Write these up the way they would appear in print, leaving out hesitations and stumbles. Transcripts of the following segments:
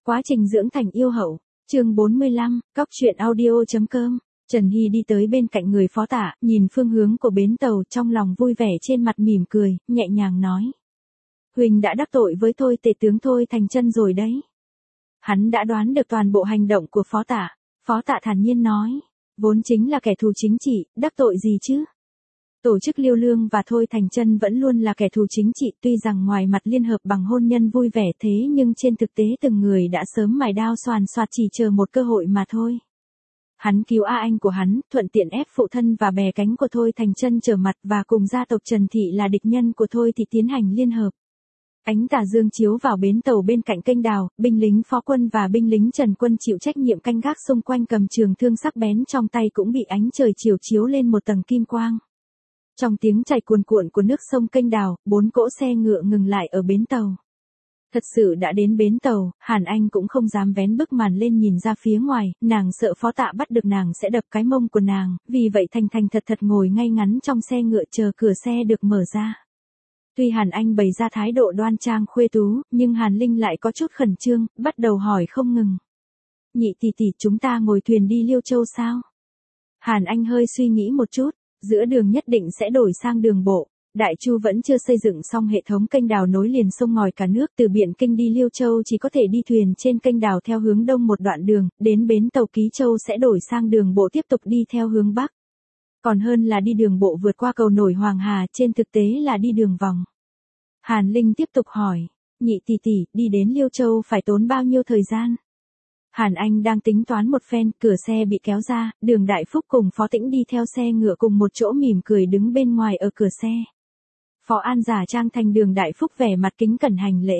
Quá trình dưỡng thành yêu hậu, chương 45, Cóc truyện audio.com. Trần Hy đi tới bên cạnh người phó tạ, nhìn phương hướng của bến tàu, trong lòng vui vẻ, trên mặt mỉm cười, nhẹ nhàng nói. Huỳnh đã đắc tội với Thôi tể tướng Thôi Thành Chân rồi đấy. Hắn đã đoán được toàn bộ hành động của phó tạ. Phó tạ thản nhiên nói, vốn chính là kẻ thù chính trị, đắc tội gì chứ? Tổ chức Liêu Lương và Thôi Thành Chân vẫn luôn là kẻ thù chính trị, tuy rằng ngoài mặt liên hợp bằng hôn nhân vui vẻ thế nhưng trên thực tế từng người đã sớm mài đao xoàn xoạt chỉ chờ một cơ hội mà thôi. Hắn cứu A Anh của hắn, thuận tiện ép phụ thân và bè cánh của Thôi Thành Chân trở mặt và cùng gia tộc Trần Thị là địch nhân của Thôi Thị tiến hành liên hợp. Ánh tà dương chiếu vào bến tàu bên cạnh kênh đào, binh lính Phó Quân và binh lính Trần Quân chịu trách nhiệm canh gác xung quanh cầm trường thương sắc bén trong tay cũng bị ánh trời chiều chiếu lên một tầng kim quang. Trong tiếng chảy cuồn cuộn của nước sông kênh đào, 4 cỗ xe ngựa ngừng lại ở bến tàu. Thật sự đã đến bến tàu, Hàn Anh cũng không dám vén bức màn lên nhìn ra phía ngoài, nàng sợ phó tạ bắt được nàng sẽ đập cái mông của nàng, vì vậy thành thành thật thật ngồi ngay ngắn trong xe ngựa chờ cửa xe được mở ra. Tuy Hàn Anh bày ra thái độ đoan trang khuê tú, nhưng Hàn Linh lại có chút khẩn trương, bắt đầu hỏi không ngừng. Nhị tỷ tỷ, chúng ta ngồi thuyền đi Liêu Châu sao? Hàn Anh hơi suy nghĩ một chút, giữa đường nhất định sẽ đổi sang đường bộ. Đại Chu vẫn chưa xây dựng xong hệ thống kênh đào nối liền sông ngòi cả nước, từ Biển Kinh đi Liêu Châu chỉ có thể đi thuyền trên kênh đào theo hướng đông một đoạn đường, đến bến tàu Ký Châu sẽ đổi sang đường bộ tiếp tục đi theo hướng bắc. Còn hơn là đi đường bộ vượt qua cầu nổi Hoàng Hà, trên thực tế là đi đường vòng. Hàn Linh tiếp tục hỏi, nhị tỷ tỷ, đi đến Liêu Châu phải tốn bao nhiêu thời gian? Hàn Anh đang tính toán một phen, cửa xe bị kéo ra, Đường Đại Phúc cùng Phó Tĩnh đi theo xe ngựa cùng một chỗ mỉm cười đứng bên ngoài ở cửa xe. Phó An giả trang thành Đường Đại Phúc vẻ mặt kính cẩn hành lễ.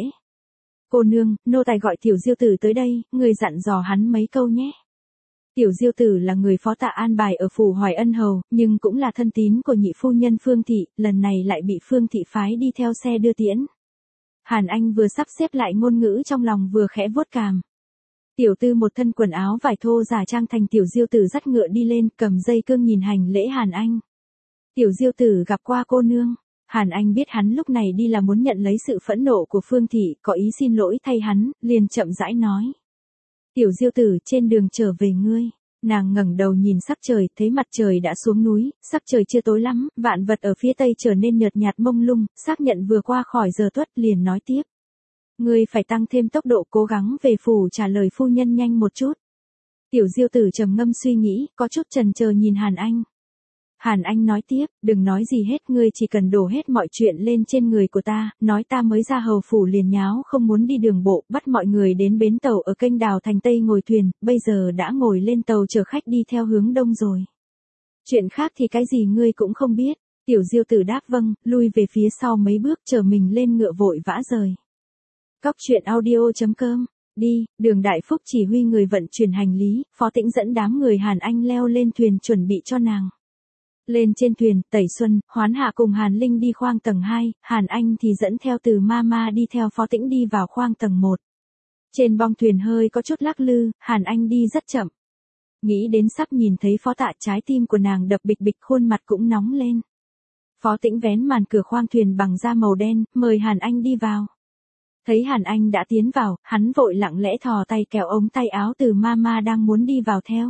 Cô nương, nô tài gọi Tiểu Diêu Tử tới đây, người dặn dò hắn mấy câu nhé. Tiểu Diêu Tử là người phó tạ an bài ở phủ Hoài Ân Hầu, nhưng cũng là thân tín của nhị phu nhân Phương Thị, lần này lại bị Phương Thị phái đi theo xe đưa tiễn. Hàn Anh vừa sắp xếp lại ngôn ngữ trong lòng vừa khẽ vuốt cằm. Tiểu tư một thân quần áo vải thô giả trang thành Tiểu Diêu Tử dắt ngựa đi lên, cầm dây cương nhìn hành lễ Hàn Anh. Tiểu Diêu Tử gặp qua cô nương. Hàn Anh biết hắn lúc này đi là muốn nhận lấy sự phẫn nộ của Phương Thị, có ý xin lỗi thay hắn, liền chậm rãi nói. Tiểu Diêu Tử, trên đường trở về ngươi. Nàng ngẩng đầu nhìn sắc trời, thấy mặt trời đã xuống núi, sắc trời chưa tối lắm, vạn vật ở phía tây trở nên nhợt nhạt mông lung, xác nhận vừa qua khỏi giờ tuất liền nói tiếp. Ngươi phải tăng thêm tốc độ, cố gắng về phủ trả lời phu nhân nhanh một chút. Tiểu Diêu Tử trầm ngâm suy nghĩ, có chút chần chờ nhìn Hàn Anh. Hàn Anh nói tiếp, đừng nói gì hết, ngươi chỉ cần đổ hết mọi chuyện lên trên người của ta, nói ta mới ra hầu phủ liền nháo không muốn đi đường bộ, bắt mọi người đến bến tàu ở kênh đào thành Tây ngồi thuyền, bây giờ đã ngồi lên tàu chở khách đi theo hướng đông rồi. Chuyện khác thì cái gì ngươi cũng không biết. Tiểu Diêu Tử đáp vâng, lui về phía sau mấy bước chờ mình lên ngựa vội vã rời. Cóc truyện audio.com. Đi, Đường Đại Phúc chỉ huy người vận chuyển hành lý, Phó Tĩnh dẫn đám người Hàn Anh leo lên thuyền chuẩn bị cho nàng. Lên trên thuyền, Tẩy Xuân, Hoán Hạ cùng Hàn Linh đi khoang tầng 2, Hàn Anh thì dẫn theo Từ Mama đi theo Phó Tĩnh đi vào khoang tầng 1. Trên bong thuyền hơi có chút lắc lư, Hàn Anh đi rất chậm. Nghĩ đến sắp nhìn thấy Phó Tạ, trái tim của nàng đập bịch bịch, khuôn mặt cũng nóng lên. Phó Tĩnh vén màn cửa khoang thuyền bằng da màu đen, mời Hàn Anh đi vào. Thấy Hàn Anh đã tiến vào, hắn vội lặng lẽ thò tay kéo ống tay áo Từ Mama đang muốn đi vào theo.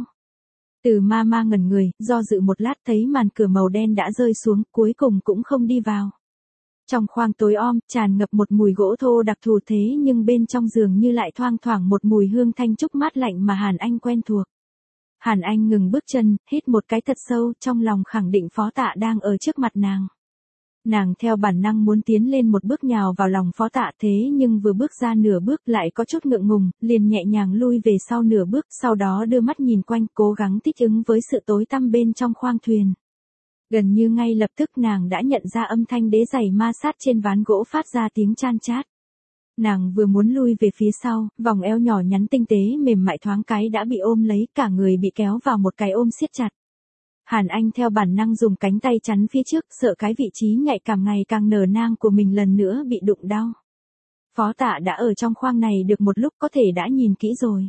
Từ Mama ngẩn người, do dự một lát thấy màn cửa màu đen đã rơi xuống, cuối cùng cũng không đi vào. Trong khoang tối om, tràn ngập một mùi gỗ thô đặc thù thế nhưng bên trong giường như lại thoang thoảng một mùi hương thanh trúc mát lạnh mà Hàn Anh quen thuộc. Hàn Anh ngừng bước chân, hít một cái thật sâu, trong lòng khẳng định Phó Tạ đang ở trước mặt nàng. Nàng theo bản năng muốn tiến lên một bước nhào vào lòng Phó Tạ thế nhưng vừa bước ra nửa bước lại có chút ngượng ngùng, liền nhẹ nhàng lui về sau nửa bước, sau đó đưa mắt nhìn quanh, cố gắng thích ứng với sự tối tăm bên trong khoang thuyền. Gần như ngay lập tức nàng đã nhận ra âm thanh đế giày ma sát trên ván gỗ phát ra tiếng chan chát. Nàng vừa muốn lui về phía sau, vòng eo nhỏ nhắn tinh tế mềm mại thoáng cái đã bị ôm lấy, cả người bị kéo vào một cái ôm siết chặt. Hàn Anh theo bản năng dùng cánh tay chắn phía trước, sợ cái vị trí nhạy cảm ngày càng nở nang của mình lần nữa bị đụng đau. Phó Tạ đã ở trong khoang này được một lúc, có thể đã nhìn kỹ rồi.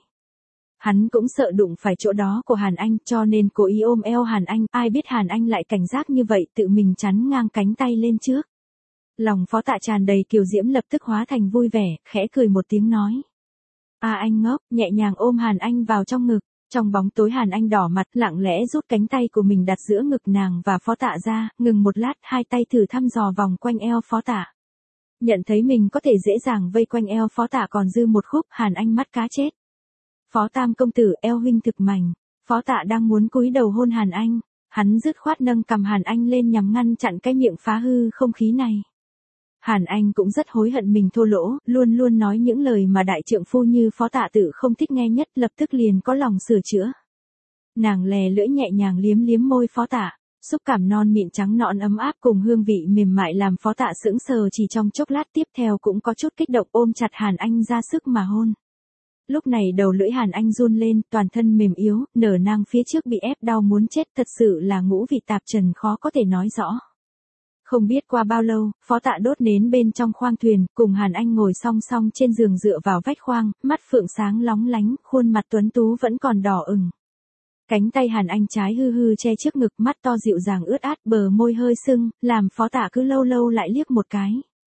Hắn cũng sợ đụng phải chỗ đó của Hàn Anh, cho nên cố ý ôm eo Hàn Anh, ai biết Hàn Anh lại cảnh giác như vậy, tự mình chắn ngang cánh tay lên trước. Lòng Phó Tạ tràn đầy kiều diễm lập tức hóa thành vui vẻ, khẽ cười một tiếng nói. Anh ngốc, nhẹ nhàng ôm Hàn Anh vào trong ngực. Trong bóng tối Hàn Anh đỏ mặt lặng lẽ rút cánh tay của mình đặt giữa ngực nàng và Phó Tạ ra, ngừng một lát hai tay thử thăm dò vòng quanh eo Phó Tạ. Nhận thấy mình có thể dễ dàng vây quanh eo Phó Tạ còn dư một khúc, Hàn Anh mắt cá chết. Phó Tam công tử, eo huynh thực mảnh. Phó Tạ đang muốn cúi đầu hôn Hàn Anh, hắn dứt khoát nâng cằm Hàn Anh lên nhằm ngăn chặn cái miệng phá hư không khí này. Hàn Anh cũng rất hối hận mình thô lỗ, luôn luôn nói những lời mà đại trượng phu như Phó Tạ tự không thích nghe nhất, lập tức liền có lòng sửa chữa. Nàng lè lưỡi nhẹ nhàng liếm liếm môi Phó Tạ, xúc cảm non mịn trắng nõn ấm áp cùng hương vị mềm mại làm Phó Tạ sững sờ chỉ trong chốc lát, tiếp theo cũng có chút kích động ôm chặt Hàn Anh ra sức mà hôn. Lúc này đầu lưỡi Hàn Anh run lên, toàn thân mềm yếu, nở nang phía trước bị ép đau muốn chết, thật sự là ngũ vị tạp trần khó có thể nói rõ. Không biết qua bao lâu, Phó Tạ đốt nến bên trong khoang thuyền, cùng Hàn Anh ngồi song song trên giường dựa vào vách khoang, mắt phượng sáng lóng lánh, khuôn mặt tuấn tú vẫn còn đỏ ửng. Cánh tay Hàn Anh trái hư hư che trước ngực, mắt to dịu dàng ướt át, bờ môi hơi sưng, làm Phó Tạ cứ lâu lâu lại liếc một cái.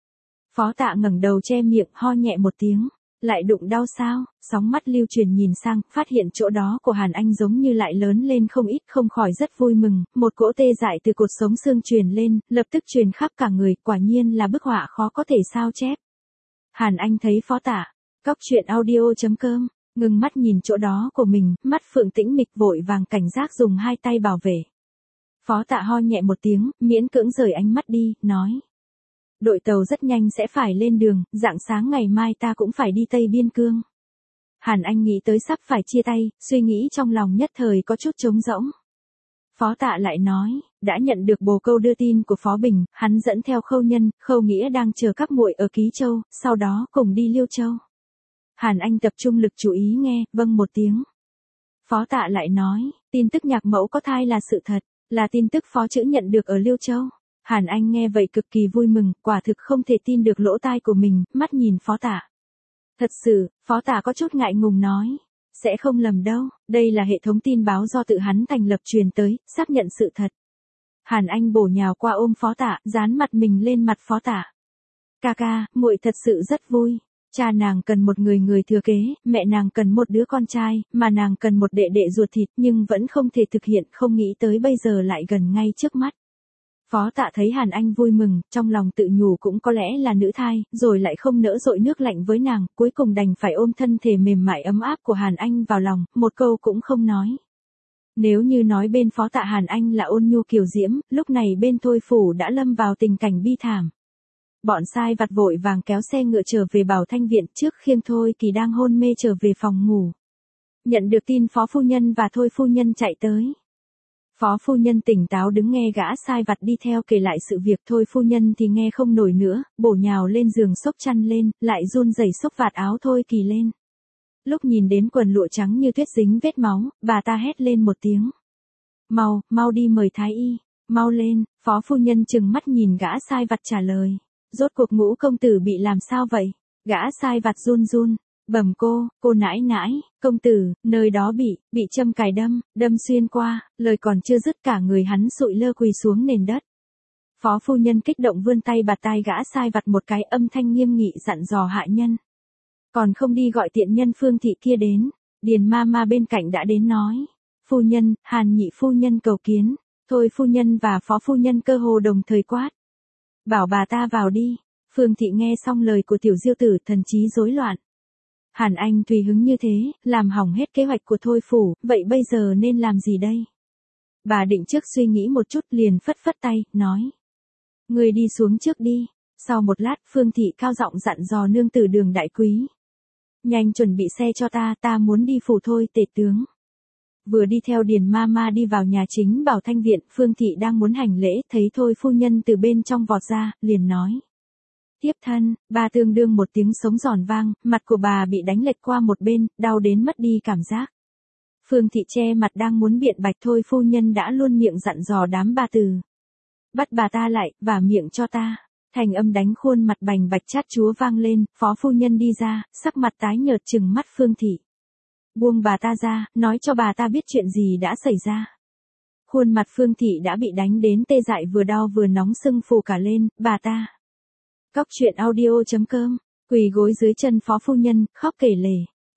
Phó Tạ ngẩng đầu che miệng, ho nhẹ một tiếng. Lại đụng đau sao? Sóng mắt lưu truyền nhìn sang, phát hiện chỗ đó của Hàn Anh giống như lại lớn lên không ít, không khỏi rất vui mừng, một cỗ tê dại từ cột sống xương truyền lên, lập tức truyền khắp cả người, quả nhiên là bức họa khó có thể sao chép. Hàn Anh thấy Phó Tạ, cóc truyện audio.com, ngừng mắt nhìn chỗ đó của mình, mắt phượng tĩnh mịch vội vàng cảnh giác dùng hai tay bảo vệ. Phó Tạ ho nhẹ một tiếng, miễn cưỡng rời ánh mắt đi, nói. Đội tàu rất nhanh sẽ phải lên đường, rạng sáng ngày mai ta cũng phải đi Tây Biên Cương. Hàn Anh nghĩ tới sắp phải chia tay, suy nghĩ trong lòng nhất thời có chút trống rỗng. Phó Tạ lại nói, đã nhận được bồ câu đưa tin của Phó Bình, hắn dẫn theo Khâu Nhân, Khâu Nghĩa đang chờ các muội ở Ký Châu, sau đó cùng đi Liêu Châu. Hàn Anh tập trung lực chú ý nghe, vâng một tiếng. Phó Tạ lại nói, tin tức nhạc mẫu có thai là sự thật, là tin tức Phó Chữ nhận được ở Liêu Châu. Hàn Anh nghe vậy cực kỳ vui mừng, quả thực không thể tin được lỗ tai của mình, mắt nhìn Phó Tạ. Thật sự, Phó Tạ có chút ngại ngùng nói. Sẽ không lầm đâu, đây là hệ thống tin báo do tự hắn thành lập truyền tới, xác nhận sự thật. Hàn Anh bổ nhào qua ôm Phó Tạ, dán mặt mình lên mặt Phó Tạ. Ca ca, muội thật sự rất vui. Cha nàng cần một người thừa kế, mẹ nàng cần một đứa con trai, mà nàng cần một đệ đệ ruột thịt nhưng vẫn không thể thực hiện, không nghĩ tới bây giờ lại gần ngay trước mắt. Phó Tạ thấy Hàn Anh vui mừng, trong lòng tự nhủ cũng có lẽ là nữ thai, rồi lại không nỡ dội nước lạnh với nàng, cuối cùng đành phải ôm thân thể mềm mại ấm áp của Hàn Anh vào lòng, một câu cũng không nói. Nếu như nói bên Phó Tạ Hàn Anh là ôn nhu kiều diễm, lúc này bên Thôi Phủ đã lâm vào tình cảnh bi thảm. Bọn sai vặt vội vàng kéo xe ngựa trở về Bảo Thanh Viện, trước khiêng Thôi Kỳ đang hôn mê trở về phòng ngủ. Nhận được tin Phó Phu Nhân và Thôi Phu Nhân chạy tới. Phó Phu Nhân tỉnh táo đứng nghe gã sai vặt đi theo kể lại sự việc, Thôi Phu Nhân thì nghe không nổi nữa, bổ nhào lên giường xốc chăn lên, lại run rẩy xốc vạt áo Thôi Kỳ lên. Lúc nhìn đến quần lụa trắng như tuyết dính vết máu, bà ta hét lên một tiếng. Mau đi mời Thái Y, mau lên, Phó Phu Nhân trừng mắt nhìn gã sai vặt trả lời. Rốt cuộc Ngũ công tử bị làm sao vậy? Gã sai vặt run, bẩm cô nãi nãi, công tử, nơi đó bị châm cài đâm xuyên qua, lời còn chưa dứt cả người hắn sụi lơ quỳ xuống nền đất. Phó Phu Nhân kích động vươn tay bạt tai gã sai vặt một cái, âm thanh nghiêm nghị dặn dò hạ nhân. Còn không đi gọi tiện nhân Phương Thị kia đến. Điền ma bên cạnh đã đến nói. Phu nhân, Hàn nhị phu nhân cầu kiến. Thôi Phu Nhân và Phó Phu Nhân cơ hồ đồng thời quát. Bảo bà ta vào đi. Phương Thị nghe xong lời của tiểu diêu tử, thần trí rối loạn. Hàn Anh tùy hứng như thế, làm hỏng hết kế hoạch của Thôi Phủ, vậy bây giờ nên làm gì đây? Bà định trước suy nghĩ một chút liền phất phất tay, nói. Người đi xuống trước đi. Sau một lát Phương Thị cao giọng dặn dò nương tử Đường Đại Quý. Nhanh chuẩn bị xe cho ta muốn đi phủ Thôi tể tướng. Vừa đi theo Điền ma đi vào nhà chính Bảo Thanh Viện, Phương Thị đang muốn hành lễ, thấy Thôi Phu Nhân từ bên trong vọt ra, liền nói. Tiếp thân, bà tương đương một tiếng sống giòn vang, mặt của bà bị đánh lệch qua một bên, đau đến mất đi cảm giác. Phương Thị che mặt đang muốn biện bạch, Thôi Phu Nhân đã luôn miệng dặn dò đám bà tử. Bắt bà ta lại, vả miệng cho ta. Thành âm đánh khuôn mặt bành bạch chát chúa vang lên, Phó Phu Nhân đi ra, sắc mặt tái nhợt trừng mắt Phương Thị. Buông bà ta ra, nói cho bà ta biết chuyện gì đã xảy ra. Khuôn mặt Phương Thị đã bị đánh đến tê dại, vừa đau vừa nóng sưng phù cả lên, bà ta. Cóc truyện audio.com, quỳ gối dưới chân Phó Phu Nhân, khóc kể lể.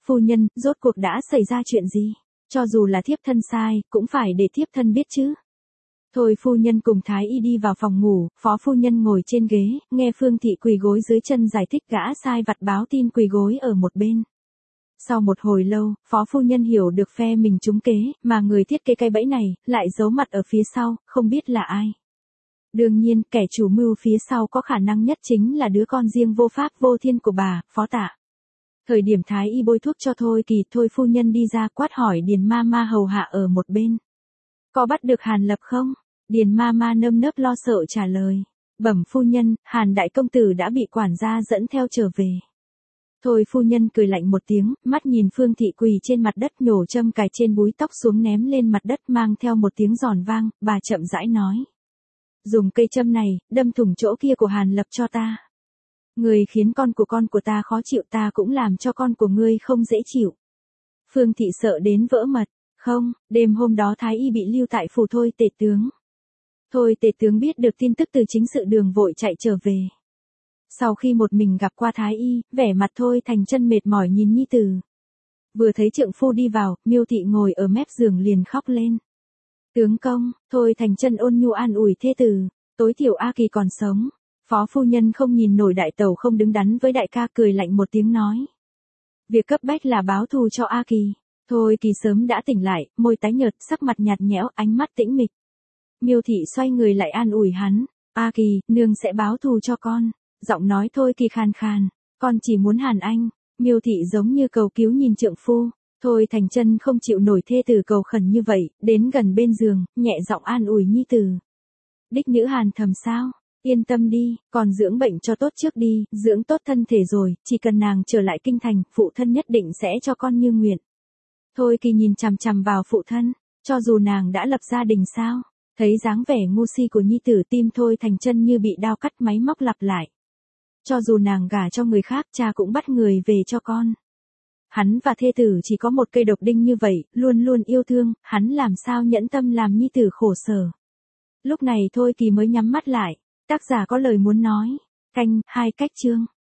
Phu nhân, rốt cuộc đã xảy ra chuyện gì? Cho dù là thiếp thân sai, cũng phải để thiếp thân biết chứ. Thôi phu nhân cùng Thái Y đi vào phòng ngủ, phó phu nhân ngồi trên ghế, nghe Phương Thị quỳ gối dưới chân giải thích gã sai vặt báo tin quỳ gối ở một bên. Sau một hồi lâu, phó phu nhân hiểu được phe mình trúng kế, mà người thiết kế cái bẫy này, lại giấu mặt ở phía sau, không biết là ai. Đương nhiên, kẻ chủ mưu phía sau có khả năng nhất chính là đứa con riêng vô pháp vô thiên của bà, Phó Tạ. Thời điểm Thái Y bôi thuốc cho Thôi Kỳ, Thôi phu nhân đi ra quát hỏi Điền ma ma hầu hạ ở một bên. Có bắt được Hàn Lập không? Điền ma ma nơm nớp lo sợ trả lời. Bẩm phu nhân, Hàn đại công tử đã bị quản gia dẫn theo trở về. Thôi phu nhân cười lạnh một tiếng, mắt nhìn Phương Thị quỳ trên mặt đất nhổ châm cài trên búi tóc xuống ném lên mặt đất mang theo một tiếng giòn vang, bà chậm rãi nói. Dùng cây châm này, đâm thủng chỗ kia của Hàn Lập cho ta. Người khiến con của ta khó chịu, ta cũng làm cho con của ngươi không dễ chịu. Phương Thị sợ đến vỡ mật. Không, đêm hôm đó Thái Y bị lưu tại phủ Thôi tể tướng. Thôi tể tướng biết được tin tức từ chính sự đường vội chạy trở về. Sau khi một mình gặp qua Thái Y, vẻ mặt Thôi Thành Chân mệt mỏi nhìn nhi tử. Vừa thấy trượng phu đi vào, Miêu Thị ngồi ở mép giường liền khóc lên. Tướng công, Thôi Thành Chân ôn nhu an ủi thê tử, tối thiểu A Kỳ còn sống. Phó phu nhân không nhìn nổi đại tẩu không đứng đắn với đại ca, cười lạnh một tiếng nói. Việc cấp bách là báo thù cho A Kỳ. Thôi Kỳ sớm đã tỉnh lại, môi tái nhợt, sắc mặt nhạt nhẽo, ánh mắt tĩnh mịch. Miêu Thị xoay người lại an ủi hắn. A Kỳ, nương sẽ báo thù cho con. Giọng nói Thôi Kỳ khàn khàn. Con chỉ muốn Hàn Anh. Miêu Thị giống như cầu cứu nhìn trượng phu. Thôi Thành Chân không chịu nổi thê tử cầu khẩn như vậy, đến gần bên giường, nhẹ giọng an ủi nhi tử. Đích nữ Hàn thầm sao? Yên tâm đi, còn dưỡng bệnh cho tốt trước đi, dưỡng tốt thân thể rồi, chỉ cần nàng trở lại kinh thành, phụ thân nhất định sẽ cho con như nguyện. Thôi Kỳ nhìn chằm chằm vào phụ thân, cho dù nàng đã lập gia đình sao, thấy dáng vẻ ngu si của nhi tử, tim Thôi Thành Chân như bị đao cắt máy móc lặp lại. Cho dù nàng gả cho người khác, cha cũng bắt người về cho con. Hắn và thê tử chỉ có một cây độc đinh như vậy, luôn luôn yêu thương, hắn làm sao nhẫn tâm làm nhi tử khổ sở. Lúc này Thôi Kỳ mới nhắm mắt lại, tác giả có lời muốn nói. Canh, 2 cách chương.